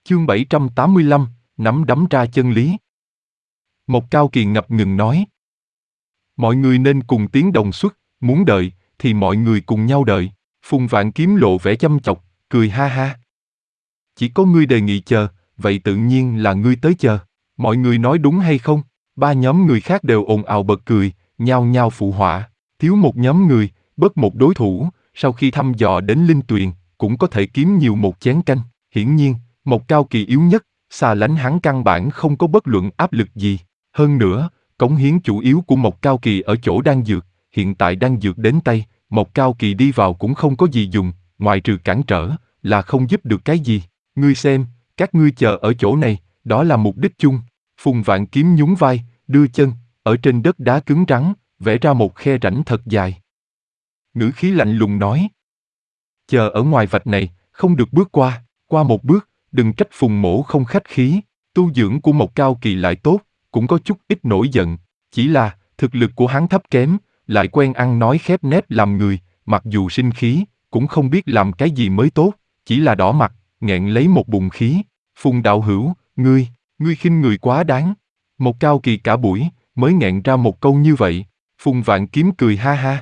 Chương 785, nắm đấm ra chân lý. Một Cao Kỳ ngập ngừng nói. Mọi người nên cùng tiến đồng xuất, muốn đợi, thì mọi người cùng nhau đợi. Phùng Vạn Kiếm lộ vẻ chăm chọc, cười ha ha. Chỉ có ngươi đề nghị chờ, vậy tự nhiên là ngươi tới chờ. Mọi người nói đúng hay không? Ba nhóm người khác đều ồn ào bật cười, nhao nhao phụ họa. Thiếu một nhóm người, bớt một đối thủ, sau khi thăm dò đến linh tuyền, cũng có thể kiếm nhiều một chén canh. Hiển nhiên, Một Cao Kỳ yếu nhất, xa lánh hắn căn bản không có bất luận áp lực gì. Hơn nữa, cống hiến chủ yếu của Một Cao Kỳ ở chỗ đan dược, hiện tại đan dược đến tay, Một Cao Kỳ đi vào cũng không có gì dùng, ngoài trừ cản trở, là không giúp được cái gì. Ngươi xem, các ngươi chờ ở chỗ này, đó là mục đích chung. Phùng Vạn Kiếm nhún vai, đưa chân, ở trên đất đá cứng rắn, vẽ ra một khe rãnh thật dài. Ngữ khí lạnh lùng nói. Chờ ở ngoài vạch này, không được bước qua, qua một bước, đừng trách Phùng mỗ không khách khí. Tu dưỡng của Một Cao Kỳ lại tốt, cũng có chút ít nổi giận, chỉ là, thực lực của hắn thấp kém, lại quen ăn nói khép nép làm người, mặc dù sinh khí, cũng không biết làm cái gì mới tốt, chỉ là đỏ mặt, nghẹn lấy một bụng khí. Phùng đạo hữu, ngươi khinh người quá đáng. Một Cao Kỳ cả buổi, mới nghẹn ra một câu như vậy. Phùng Vạn Kiếm cười ha ha.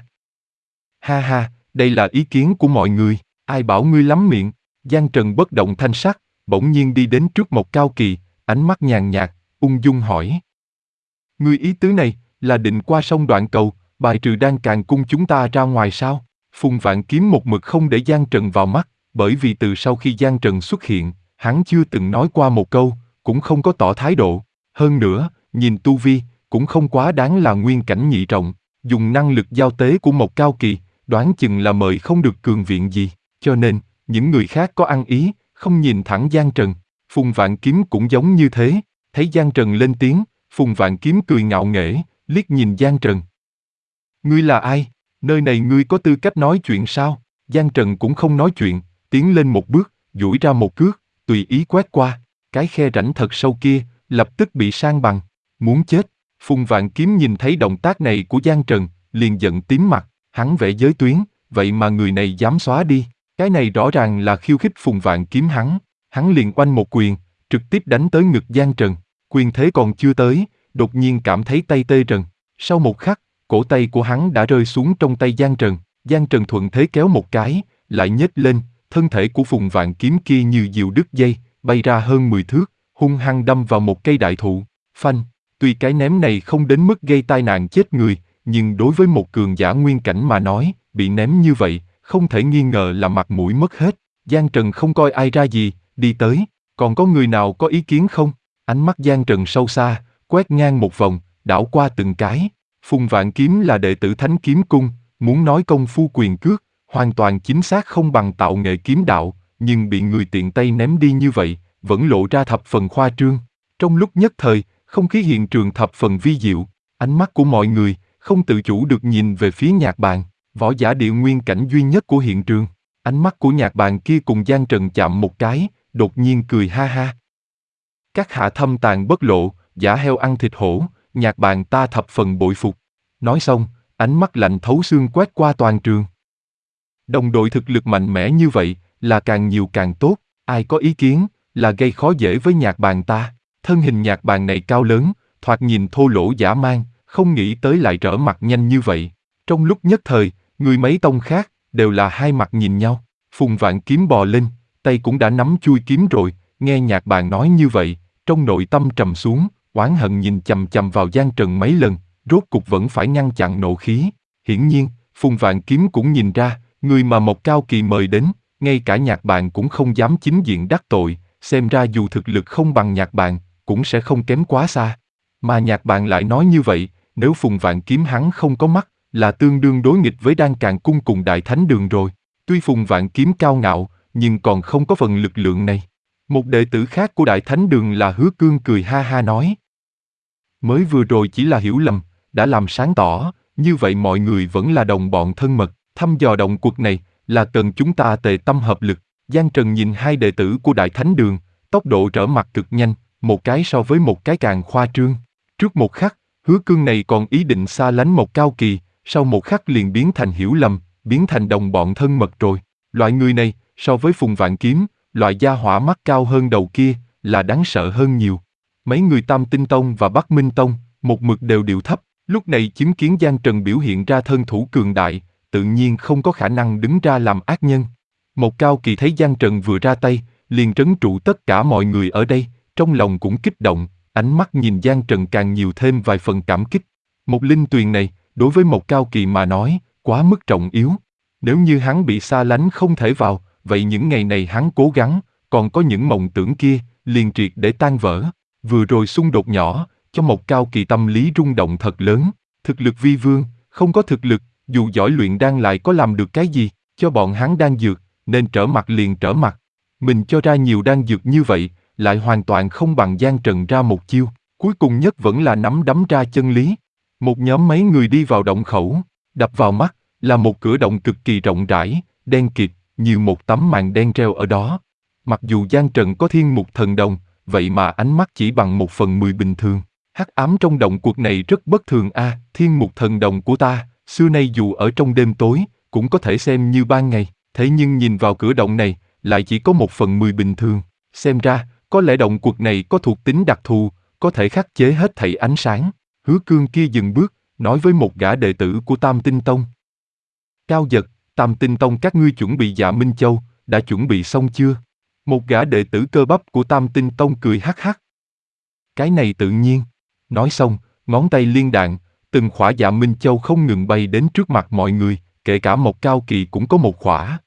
Ha ha, đây là ý kiến của mọi người, ai bảo ngươi lắm miệng. Giang Trần bất động thanh sắc, bỗng nhiên đi đến trước Một Cao Kỳ, ánh mắt nhàn nhạt, ung dung hỏi. Ngươi ý tứ này, là định qua sông Đoạn Cầu, bài trừ Đan Càn Cung chúng ta ra ngoài sao? Phùng Vạn Kiếm một mực không để Giang Trần vào mắt, bởi vì từ sau khi Giang Trần xuất hiện, hắn chưa từng nói qua một câu, cũng không có tỏ thái độ. Hơn nữa, nhìn tu vi, cũng không quá đáng là nguyên cảnh nhị trọng, dùng năng lực giao tế của Một Cao Kỳ, đoán chừng là mời không được cường viện gì, cho nên, những người khác có ăn ý, không nhìn thẳng Giang Trần. Phùng Vạn Kiếm cũng giống như thế, thấy Giang Trần lên tiếng, Phùng Vạn Kiếm cười ngạo nghễ, liếc nhìn Giang Trần. Ngươi là ai? Nơi này ngươi có tư cách nói chuyện sao? Giang Trần cũng không nói chuyện, tiến lên một bước, duỗi ra một cước, tùy ý quét qua, cái khe rãnh thật sâu kia, lập tức bị san bằng. Muốn chết. Phùng Vạn Kiếm nhìn thấy động tác này của Giang Trần, liền giận tím mặt, hắn vẽ giới tuyến, vậy mà người này dám xóa đi. Cái này rõ ràng là khiêu khích Phùng Vạn Kiếm hắn liền oanh một quyền, trực tiếp đánh tới ngực Giang Trần. Quyền thế còn chưa tới, đột nhiên cảm thấy tay tê rần. Sau một khắc, cổ tay của hắn đã rơi xuống trong tay Giang Trần. Giang Trần thuận thế kéo một cái, lại nhếch lên, thân thể của Phùng Vạn Kiếm kia như diều đứt dây, bay ra hơn 10 thước, hung hăng đâm vào một cây đại thụ. Phanh, tuy cái ném này không đến mức gây tai nạn chết người, nhưng đối với một cường giả nguyên cảnh mà nói, bị ném như vậy, không thể nghi ngờ là mặt mũi mất hết. Giang Trần không coi ai ra gì, đi tới, còn có người nào có ý kiến không? Ánh mắt Giang Trần sâu xa, quét ngang một vòng, đảo qua từng cái. Phùng Vạn Kiếm là đệ tử Thánh Kiếm Cung, muốn nói công phu quyền cước, hoàn toàn chính xác không bằng tạo nghệ kiếm đạo, nhưng bị người tiện tay ném đi như vậy, vẫn lộ ra thập phần khoa trương. Trong lúc nhất thời, không khí hiện trường thập phần vi diệu, ánh mắt của mọi người không tự chủ được nhìn về phía Nhạc Bàn, võ giả địa nguyên cảnh duy nhất của hiện trường. Ánh mắt của Nhạc Bàn kia cùng Giang Trần chạm một cái, đột nhiên cười ha ha. Các hạ thâm tàn bất lộ, giả heo ăn thịt hổ, Nhạc Bàn ta thập phần bội phục. Nói xong, ánh mắt lạnh thấu xương quét qua toàn trường. Đồng đội thực lực mạnh mẽ như vậy, là càng nhiều càng tốt, ai có ý kiến, là gây khó dễ với Nhạc Bàn ta. Thân hình Nhạc Bàn này cao lớn, thoạt nhìn thô lỗ dã man, không nghĩ tới lại trở mặt nhanh như vậy. Trong lúc nhất thời, người mấy tông khác, đều là hai mặt nhìn nhau. Phùng Vạn Kiếm bò lên, tay cũng đã nắm chui kiếm rồi, nghe Nhạc Bàn nói như vậy, trong nội tâm trầm xuống, oán hận nhìn chằm chằm vào Giang Trần mấy lần, rốt cục vẫn phải ngăn chặn nộ khí. Hiển nhiên, Phùng Vạn Kiếm cũng nhìn ra, người mà Một Cao Kỳ mời đến, ngay cả Nhạc Bàn cũng không dám chính diện đắc tội, xem ra dù thực lực không bằng Nhạc Bàn, cũng sẽ không kém quá xa. Mà Nhạc Bàn lại nói như vậy, nếu Phùng Vạn Kiếm hắn không có mắt, là tương đương đối nghịch với Đan Càn Cung cùng Đại Thánh Đường rồi. Tuy Phùng Vạn Kiếm cao ngạo, nhưng còn không có phần lực lượng này. Một đệ tử khác của Đại Thánh Đường là Hứa Cương cười ha ha nói. Mới vừa rồi chỉ là hiểu lầm, đã làm sáng tỏ, như vậy mọi người vẫn là đồng bọn thân mật, thăm dò động cuộc này, là cần chúng ta tề tâm hợp lực. Giang Trần nhìn hai đệ tử của Đại Thánh Đường, tốc độ trở mặt cực nhanh, một cái so với một cái càng khoa trương. Trước một khắc, Hứa Cương này còn ý định xa lánh Một Cao Kỳ, sau một khắc liền biến thành hiểu lầm, biến thành đồng bọn thân mật rồi. Loại người này, so với Phùng Vạn Kiếm, loại gia hỏa mắt cao hơn đầu kia, là đáng sợ hơn nhiều. Mấy người Tam Tinh Tông và Bắc Minh Tông, một mực đều điệu thấp, lúc này chứng kiến Giang Trần biểu hiện ra thân thủ cường đại, tự nhiên không có khả năng đứng ra làm ác nhân. Một Cao Kỳ thấy Giang Trần vừa ra tay, liền trấn trụ tất cả mọi người ở đây, trong lòng cũng kích động, ánh mắt nhìn Giang Trần càng nhiều thêm vài phần cảm kích. Một linh tuyền này, đối với một Cao Kỳ mà nói, quá mức trọng yếu. Nếu như hắn bị xa lánh không thể vào, vậy những ngày này hắn cố gắng, còn có những mộng tưởng kia, liền triệt để tan vỡ. Vừa rồi xung đột nhỏ, cho một Cao Kỳ tâm lý rung động thật lớn. Thực lực vi vương, không có thực lực, dù giỏi luyện đan lại có làm được cái gì, cho bọn hắn đan dược, nên trở mặt liền trở mặt. Mình cho ra nhiều đan dược như vậy, lại hoàn toàn không bằng Giang Trần ra một chiêu. Cuối cùng nhất vẫn là nắm đấm ra chân lý. Một nhóm mấy người đi vào động khẩu, đập vào mắt là một cửa động cực kỳ rộng rãi, đen kịt, như một tấm màn đen treo ở đó. Mặc dù Giang Trần có thiên mục thần đồng, vậy mà ánh mắt chỉ bằng 1/10 bình thường. Hắc ám trong động cuộc này rất bất thường a, thiên mục thần đồng của ta, xưa nay dù ở trong đêm tối, cũng có thể xem như ban ngày, thế nhưng nhìn vào cửa động này, lại chỉ có 1/10 bình thường. Xem ra, có lẽ động cuộc này có thuộc tính đặc thù, có thể khắc chế hết thảy ánh sáng. Hứa Cương kia dừng bước, nói với một gã đệ tử của Tam Tinh Tông. Cao Giật, Tam Tinh Tông các ngươi chuẩn bị Dạ Minh Châu, đã chuẩn bị xong chưa? Một gã đệ tử cơ bắp của Tam Tinh Tông cười hắc hắc. Cái này tự nhiên. Nói xong, ngón tay liên đạn, từng khỏa Dạ Minh Châu không ngừng bay đến trước mặt mọi người, kể cả một Cao Kỳ cũng có một khỏa.